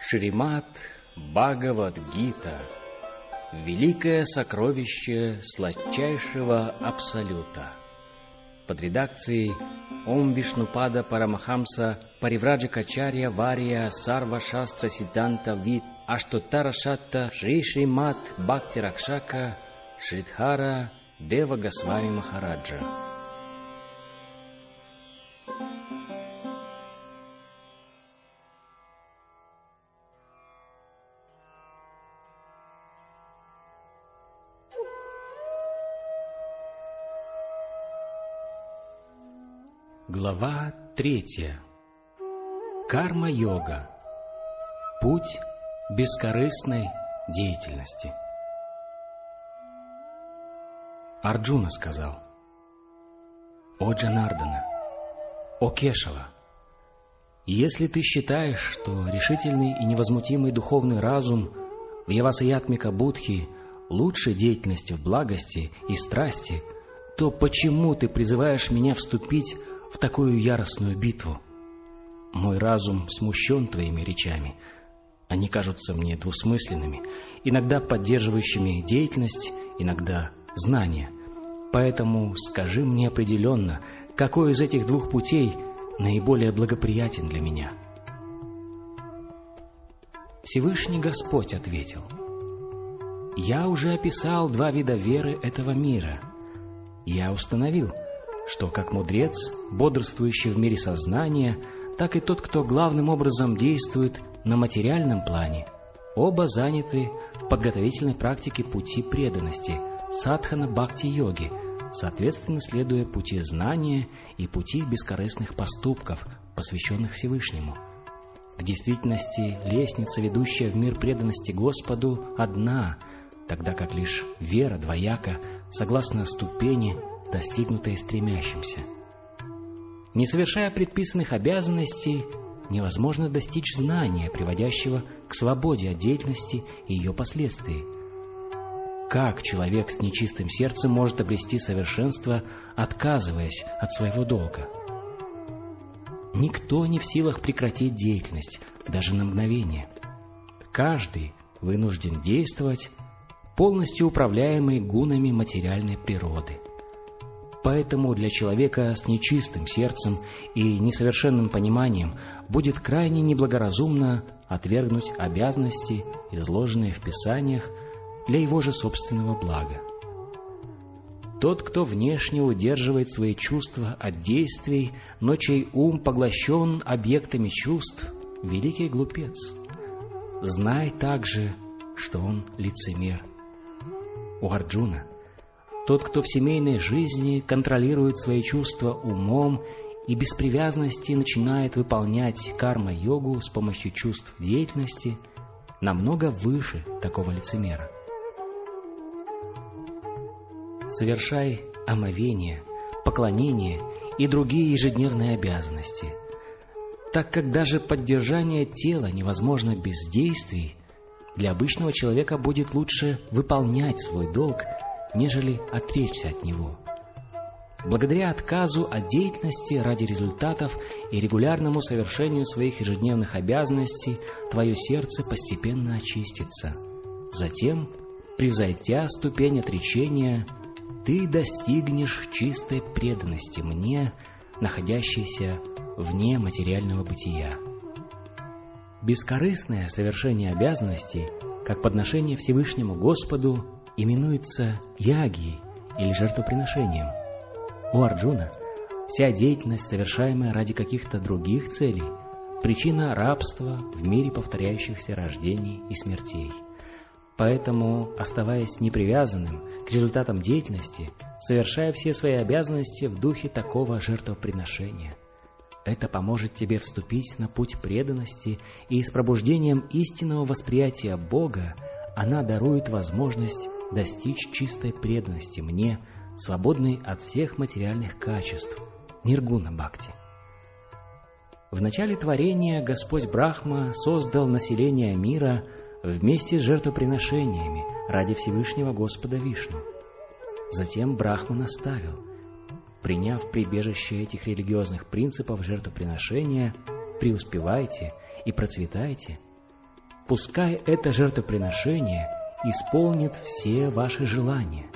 Шримад Бхагавад-гита – великое сокровище сладчайшего Абсолюта. Под редакцией Ом Вишнупада Парамахамса Паривраджакачарья Вария Сарва Шастра Сиддханта Вид Аштотара Шатта Шри Шримад Бхакти Ракшака Шридхара Дева Госвами Махараджа. Глава 3. Карма-йога. Путь бескорыстной деятельности. Арджуна сказал: «О Джанардана, о Кешава, если ты считаешь, что решительный и невозмутимый духовный разум Вьявасаятмика Будхи лучше деятельности в благости и страсти, то почему ты призываешь меня вступить в такую яростную битву? Мой разум смущен твоими речами. Они кажутся мне двусмысленными, иногда поддерживающими деятельность, иногда знание. Поэтому скажи мне определенно, какой из этих двух путей наиболее благоприятен для меня?» Всевышний Господь ответил: «Я уже описал два вида веры этого мира. Я установил, что как мудрец, бодрствующий в мире сознания, так и тот, кто главным образом действует на материальном плане, оба заняты в подготовительной практике пути преданности, садхана бхакти-йоги, соответственно следуя пути знания и пути бескорыстных поступков, посвященных Всевышнему. В действительности лестница, ведущая в мир преданности Господу, одна, тогда как лишь вера двояка, согласно ступени, достигнутой стремящимся. Не совершая предписанных обязанностей, невозможно достичь знания, приводящего к свободе от деятельности и ее последствий. Как человек с нечистым сердцем может обрести совершенство, отказываясь от своего долга? Никто не в силах прекратить деятельность, даже на мгновение. Каждый вынужден действовать, полностью управляемый гунами материальной природы. Поэтому для человека с нечистым сердцем и несовершенным пониманием будет крайне неблагоразумно отвергнуть обязанности, изложенные в Писаниях, для его же собственного блага. Тот, кто внешне удерживает свои чувства от действий, но чей ум поглощен объектами чувств, великий глупец. Знай также, что он лицемер. У Арджуна, тот, кто в семейной жизни контролирует свои чувства умом и без привязанности начинает выполнять карма-йогу с помощью чувств деятельности, намного выше такого лицемера. Совершай омовение, поклонение и другие ежедневные обязанности, так как даже поддержание тела невозможно без действий. Для обычного человека будет лучше выполнять свой долг, нежели отречься от него. Благодаря отказу от деятельности ради результатов и регулярному совершению своих ежедневных обязанностей твое сердце постепенно очистится. Затем, превзойдя ступень отречения, ты достигнешь чистой преданности мне, находящейся вне материального бытия. Бескорыстное совершение обязанностей, как подношение Всевышнему Господу, именуется ягией или жертвоприношением. У Арджуна вся деятельность, совершаемая ради каких-то других целей, причина рабства в мире повторяющихся рождений и смертей. Поэтому, оставаясь непривязанным к результатам деятельности, совершай все свои обязанности в духе такого жертвоприношения. Это поможет тебе вступить на путь преданности, и с пробуждением истинного восприятия Бога она дарует возможность достичь чистой преданности мне, свободной от всех материальных качеств, ниргуна бхакти. В начале творения Господь Брахма создал население мира вместе с жертвоприношениями ради Всевышнего Господа Вишну. Затем Брахма наставил: приняв прибежище этих религиозных принципов жертвоприношения, преуспевайте и процветайте, пускай это жертвоприношение исполнит все ваши желания.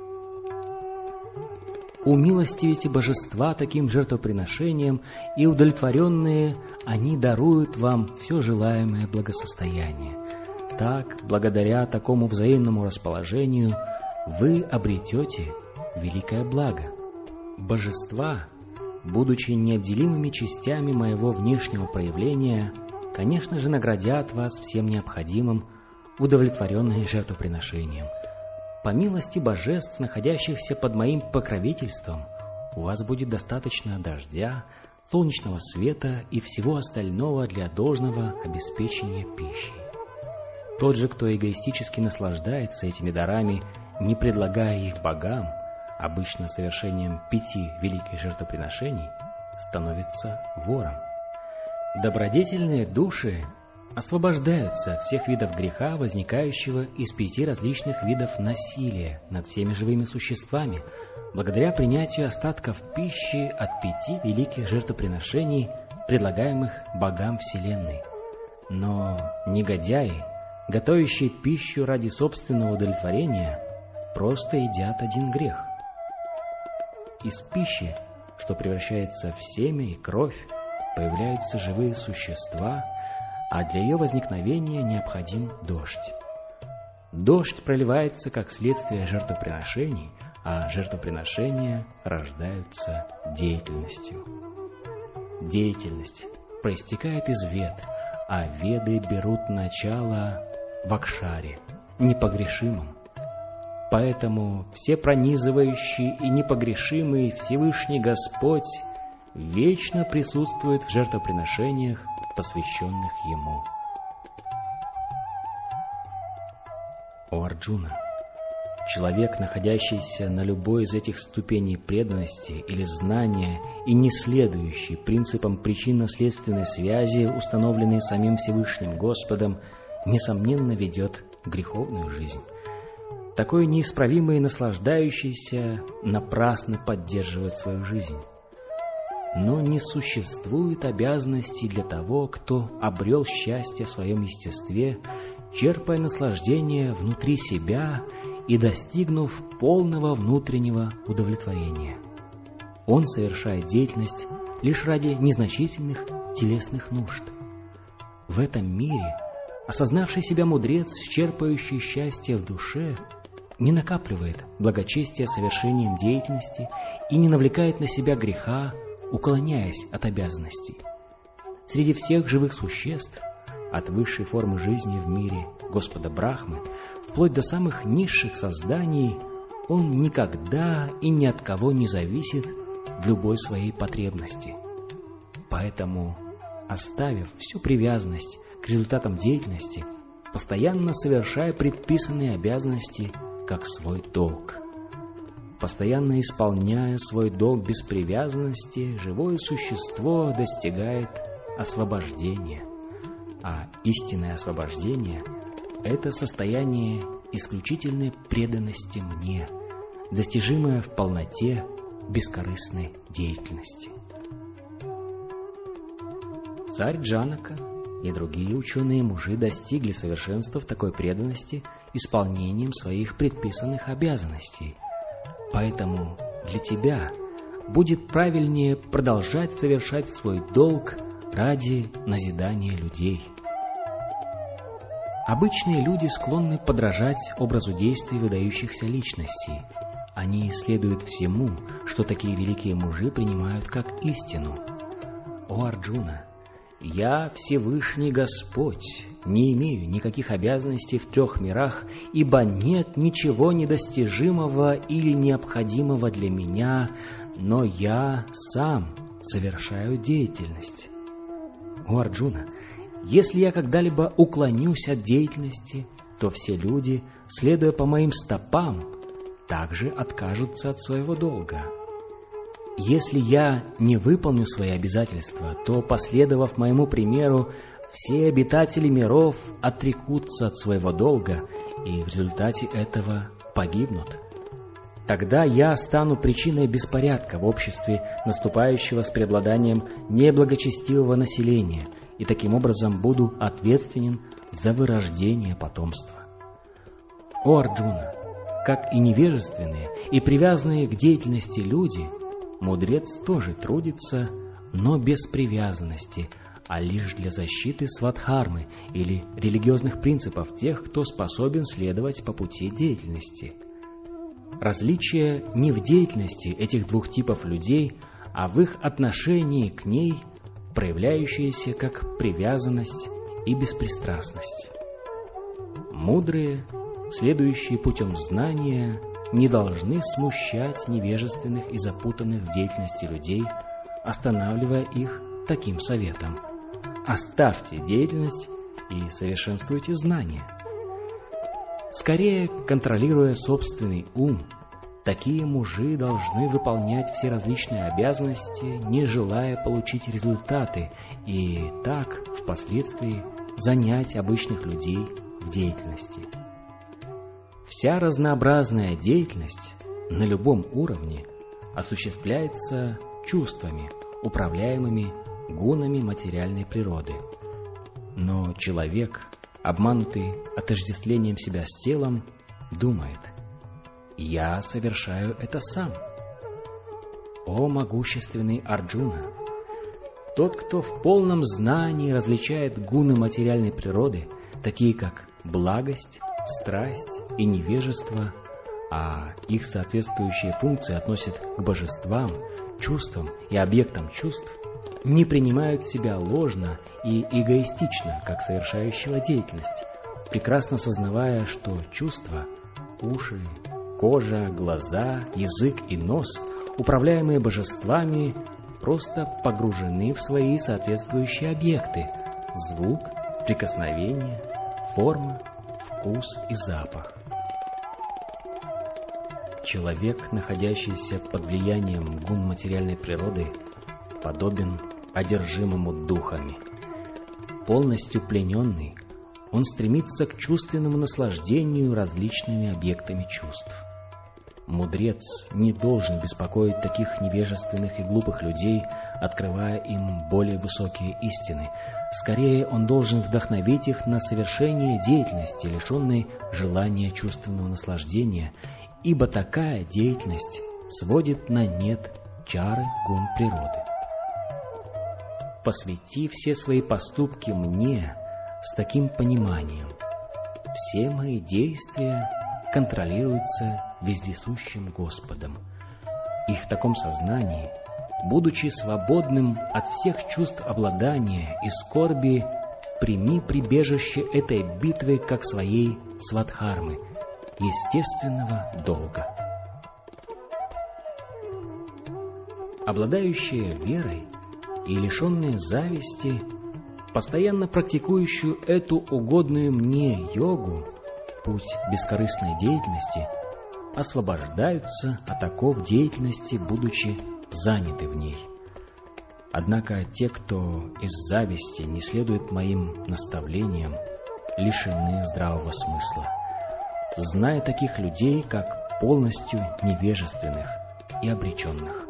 Умилостивите божества таким жертвоприношением, и удовлетворенные они даруют вам все желаемое благосостояние. Так, благодаря такому взаимному расположению, вы обретете великое благо. Божества, будучи неотделимыми частями моего внешнего проявления, конечно же, наградят вас всем необходимым, удовлетворенные жертвоприношением. По милости божеств, находящихся под моим покровительством, у вас будет достаточно дождя, солнечного света и всего остального для должного обеспечения пищей. Тот же, кто эгоистически наслаждается этими дарами, не предлагая их богам, обычно совершением 5 великих жертвоприношений, становится вором. Добродетельные души освобождаются от всех видов греха, возникающего из 5 различных видов насилия над всеми живыми существами, благодаря принятию остатков пищи от 5 великих жертвоприношений, предлагаемых богам Вселенной. Но негодяи, готовящие пищу ради собственного удовлетворения, просто едят один грех. Из пищи, что превращается в семя и кровь, появляются живые существа, а для ее возникновения необходим дождь. Дождь проливается как следствие жертвоприношений, а жертвоприношения рождаются деятельностью. Деятельность проистекает из вед, а веды берут начало в Акшаре, непогрешимом. Поэтому всепронизывающий и непогрешимый Всевышний Господь вечно присутствует в жертвоприношениях, посвященных Ему. О Арджуна! Человек, находящийся на любой из этих ступеней преданности или знания и не следующий принципам причинно-следственной связи, установленной самим Всевышним Господом, несомненно ведет греховную жизнь. Такой неисправимый и наслаждающийся напрасно поддерживает свою жизнь. Но не существует обязанностей для того, кто обрел счастье в своем естестве, черпая наслаждение внутри себя и достигнув полного внутреннего удовлетворения. Он совершает деятельность лишь ради незначительных телесных нужд. В этом мире осознавший себя мудрец, черпающий счастье в душе, не накапливает благочестия совершением деятельности и не навлекает на себя греха, уклоняясь от обязанностей. Среди всех живых существ, от высшей формы жизни в мире Господа Брахмы, вплоть до самых низших созданий, он никогда и ни от кого не зависит в любой своей потребности. Поэтому, оставив всю привязанность к результатам деятельности, постоянно совершая предписанные обязанности как свой долг. Постоянно исполняя свой долг без привязанности, живое существо достигает освобождения. А истинное освобождение — это состояние исключительной преданности мне, достижимое в полноте бескорыстной деятельности. Царь Джанака и другие ученые-мужи достигли совершенства в такой преданности исполнением своих предписанных обязанностей. Поэтому для тебя будет правильнее продолжать совершать свой долг ради назидания людей. Обычные люди склонны подражать образу действий выдающихся личностей. Они следуют всему, что такие великие мужи принимают как истину. О Арджуна! Я, Всевышний Господь, не имею никаких обязанностей в 3 мирах, ибо нет ничего недостижимого или необходимого для меня, но я сам совершаю деятельность. О Арджуна! Если я когда-либо уклонюсь от деятельности, то все люди, следуя по моим стопам, также откажутся от своего долга. Если я не выполню свои обязательства, то, последовав моему примеру, все обитатели миров отрекутся от своего долга и в результате этого погибнут. Тогда я стану причиной беспорядка в обществе, наступающего с преобладанием неблагочестивого населения, и таким образом буду ответственен за вырождение потомства. О Арджуна, как и невежественные и привязанные к деятельности люди, мудрец тоже трудится, но без привязанности, а лишь для защиты свадхармы или религиозных принципов тех, кто способен следовать по пути деятельности. Различие не в деятельности этих двух типов людей, а в их отношении к ней, проявляющееся как привязанность и беспристрастность. Мудрые, следующие путем знания, не должны смущать невежественных и запутанных в деятельности людей, останавливая их таким советом: оставьте деятельность и совершенствуйте знания. Скорее, контролируя собственный ум, такие мужи должны выполнять все различные обязанности, не желая получить результаты, и так впоследствии занять обычных людей в деятельности. Вся разнообразная деятельность на любом уровне осуществляется чувствами, управляемыми гунами материальной природы. Но человек, обманутый отождествлением себя с телом, думает: «Я совершаю это сам». О могущественный Арджуна! Тот, кто в полном знании различает гуны материальной природы, такие как благость, страсть и невежество, а их соответствующие функции относят к божествам, чувствам и объектам чувств, не принимают себя ложно и эгоистично, как совершающего деятельность, прекрасно сознавая, что чувства, уши, кожа, глаза, язык и нос, управляемые божествами, просто погружены в свои соответствующие объекты – звук, прикосновение, форма, вкус и запах. Человек, находящийся под влиянием гун материальной природы, подобен одержимому духами. Полностью плененный, он стремится к чувственному наслаждению различными объектами чувств. Мудрец не должен беспокоить таких невежественных и глупых людей, открывая им более высокие истины. Скорее, он должен вдохновить их на совершение деятельности, лишенной желания чувственного наслаждения, ибо такая деятельность сводит на нет чары гун природы. Посвяти все свои поступки мне с таким пониманием: все мои действия контролируются вездесущим Господом. И в таком сознании, будучи свободным от всех чувств обладания и скорби, прими прибежище этой битвы как своей свадхармы, естественного долга. Обладающие верой и лишенные зависти, постоянно практикующую эту угодную мне йогу, путь бескорыстной деятельности, освобождаются от оков деятельности, будучи заняты в ней. Однако те, кто из зависти не следует моим наставлениям, лишены здравого смысла, зная таких людей как полностью невежественных и обреченных.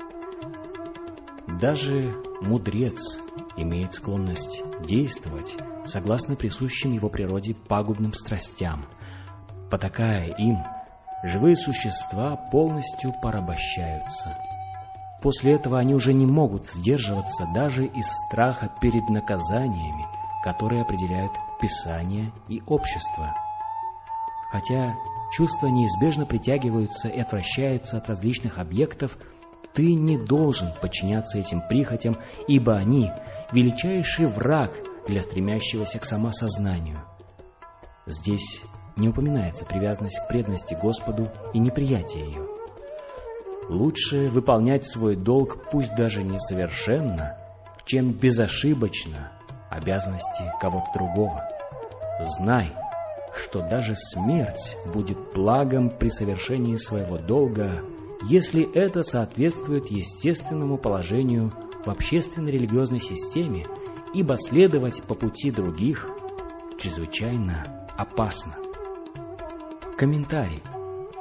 Даже мудрец имеет склонность действовать согласно присущим его природе пагубным страстям. Потакая им, живые существа полностью порабощаются. После этого они уже не могут сдерживаться даже из страха перед наказаниями, которые определяют Писание и общество. Хотя чувства неизбежно притягиваются и отвращаются от различных объектов, ты не должен подчиняться этим прихотям, ибо они – величайший враг для стремящегося к самосознанию. Здесь не упоминается привязанность к преданности Господу и неприятие ее. Лучше выполнять свой долг, пусть даже несовершенно, чем безошибочно обязанности кого-то другого. Знай, что даже смерть будет благом при совершении своего долга, если это соответствует естественному положению в общественно-религиозной системе, ибо следовать по пути других чрезвычайно опасно. Комментарий.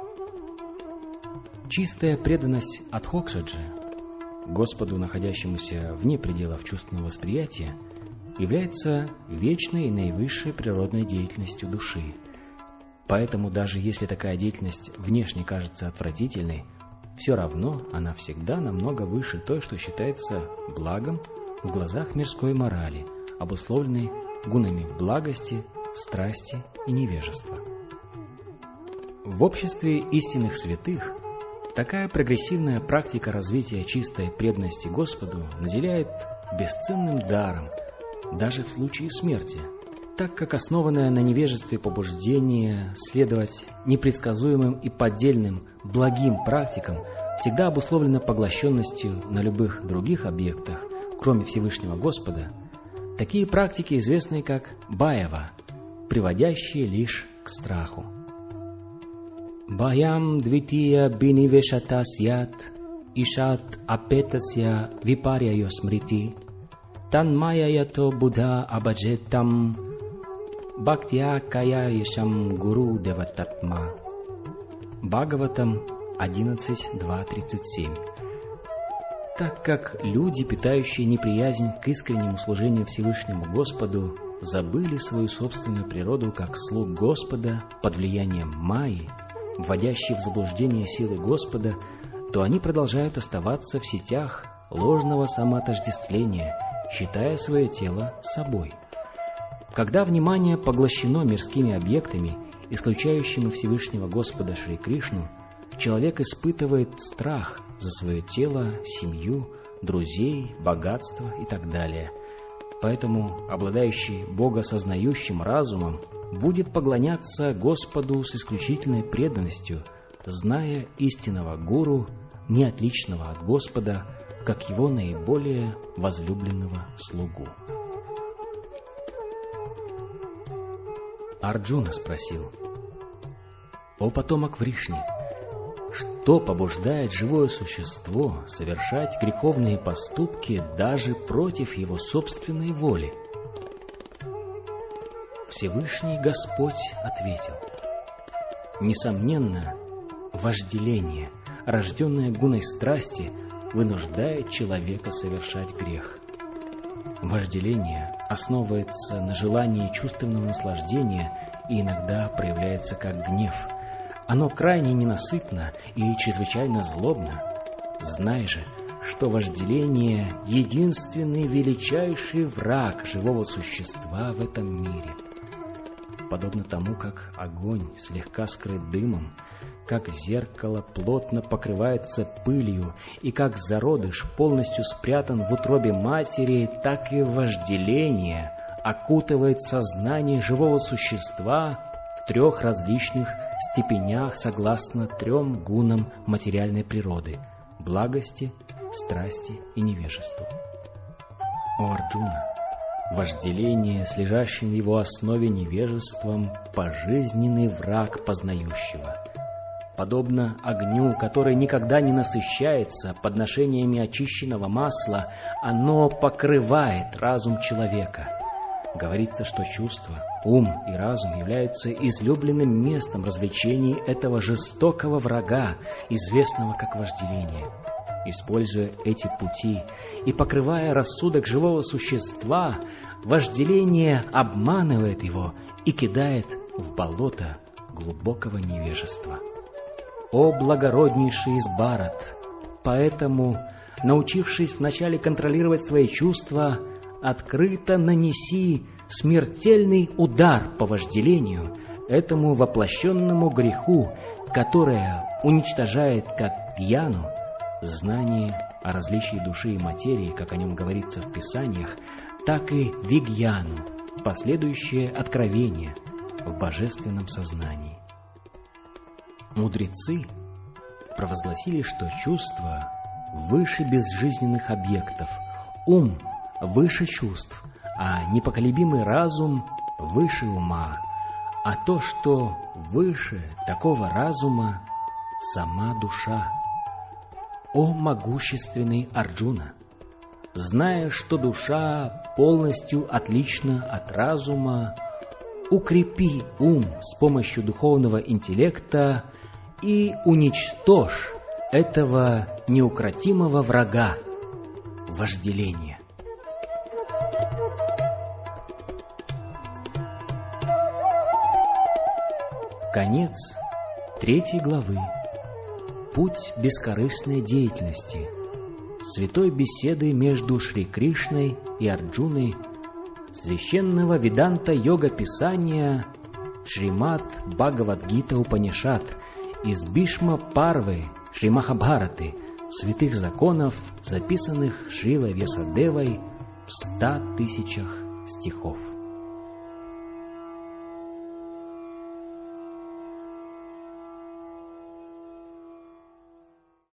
Чистая преданность Адхокшаджи, Господу, находящемуся вне пределов чувственного восприятия, является вечной и наивысшей природной деятельностью души. Поэтому даже если такая деятельность внешне кажется отвратительной, все равно она всегда намного выше той, что считается благом в глазах мирской морали, обусловленной гунами благости, страсти и невежества. В обществе истинных святых такая прогрессивная практика развития чистой преданности Господу наделяет бесценным даром даже в случае смерти, так как основанное на невежестве побуждение следовать непредсказуемым и поддельным благим практикам всегда обусловлено поглощенностью на любых других объектах, кроме Всевышнего Господа. Такие практики известны как байава, приводящие лишь к страху. Баям двития бинивешатасьят ишат апетасья випарьяё смрити танмаяято будха абаджетам бхактья каяешам гуру девататма. Бхагаватам 11.2.37. Так как люди, питающие неприязнь к искреннему служению Всевышнему Господу, забыли свою собственную природу как слуг Господа под влиянием майи, вводящей в заблуждение силы Господа, то они продолжают оставаться в сетях ложного самоотождествления, считая свое тело собой. Когда внимание поглощено мирскими объектами, исключающими Всевышнего Господа Шри Кришну, человек испытывает страх за свое тело, семью, друзей, богатство и так далее. Поэтому обладающий богосознающим разумом будет поклоняться Господу с исключительной преданностью, зная истинного гуру, не отличного от Господа, как его наиболее возлюбленного слугу. Арджуна спросил: «О потомок Вришни, что побуждает живое существо совершать греховные поступки даже против его собственной воли?» Всевышний Господь ответил: «Несомненно, вожделение, рожденное гуной страсти, вынуждает человека совершать грех. Вожделение основывается на желании чувственного наслаждения и иногда проявляется как гнев. Оно крайне ненасытно и чрезвычайно злобно. Знай же, что вожделение — единственный величайший враг живого существа в этом мире. Подобно тому, как огонь слегка скрыт дымом, как зеркало плотно покрывается пылью и как зародыш полностью спрятан в утробе матери, так и вожделение окутывает сознание живого существа в 3 различных степенях согласно 3 гунам материальной природы — благости, страсти и невежеству. О Арджуна! Вожделение с лежащим в его основе невежеством — пожизненный враг познающего. Подобно огню, который никогда не насыщается подношениями очищенного масла, оно покрывает разум человека. Говорится, что чувства, ум и разум являются излюбленным местом развлечений этого жестокого врага, известного как вожделение. Используя эти пути и покрывая рассудок живого существа, вожделение обманывает его и кидает в болото глубокого невежества. О благороднейший из Бхарат! Поэтому, научившись вначале контролировать свои чувства, открыто нанеси смертельный удар по вожделению, этому воплощенному греху, которое уничтожает как гьяну, знание о различии души и материи, как о нем говорится в Писаниях, так и вигьяну, последующее откровение в божественном сознании. Мудрецы провозгласили, что чувство выше безжизненных объектов, ум выше чувств, а непоколебимый разум выше ума, а то, что выше такого разума, сама душа. О могущественный Арджуна! Зная, что душа полностью отлична от разума, укрепи ум с помощью духовного интеллекта и уничтожь этого неукротимого врага — вожделения. Конец 3 главы. Путь бескорыстной деятельности. Святой беседы между Шри Кришной и Арджуной, священного Веданта йога писания Шримад Бхагавад-гита Упанишад из Бишма Парвы Шри Махабхараты, святых законов, записанных Шрилой Вьясадевой в 100 000 стихов.